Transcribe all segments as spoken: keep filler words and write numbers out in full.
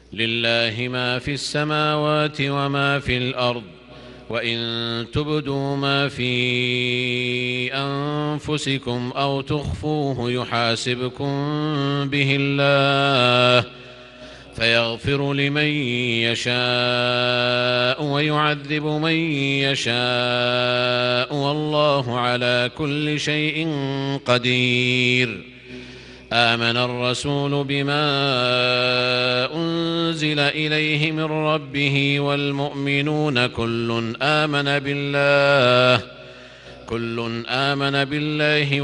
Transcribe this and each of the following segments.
لله ما في السماوات وما في الأرض، وإن تبدوا ما في أنفسكم أو تخفوه يحاسبكم به الله فيغفر لمن يشاء ويعذب من يشاء، والله على كل شيء قدير. آمن الرسول بما أنزل إليه من ربه والمؤمنون كل آمن بالله كل آمن بالله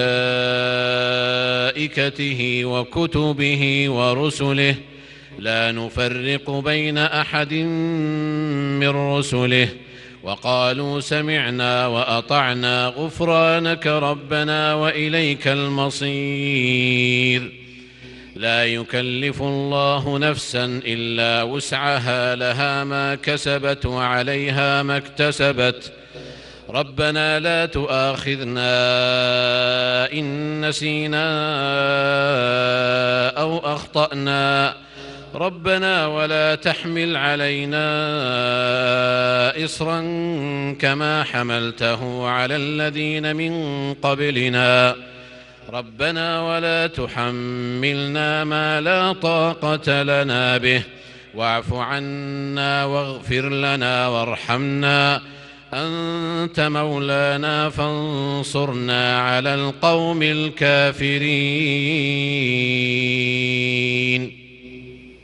وملائكته وكتبه ورسله لا نفرق بين أحد من رسله، وقالوا سمعنا وأطعنا غفرانك ربنا وإليك المصير. لا يكلف الله نفسا إلا وسعها، لها ما كسبت وعليها ما اكتسبت. ربنا لا تؤاخذنا إن نسينا أو أخطأنا، ربنا ولا تحمل علينا إصرا كما حملته على الذين من قبلنا، ربنا ولا تحملنا ما لا طاقة لنا به، واعف عنا واغفر لنا وارحمنا، أنت مولانا فانصرنا على القوم الكافرين.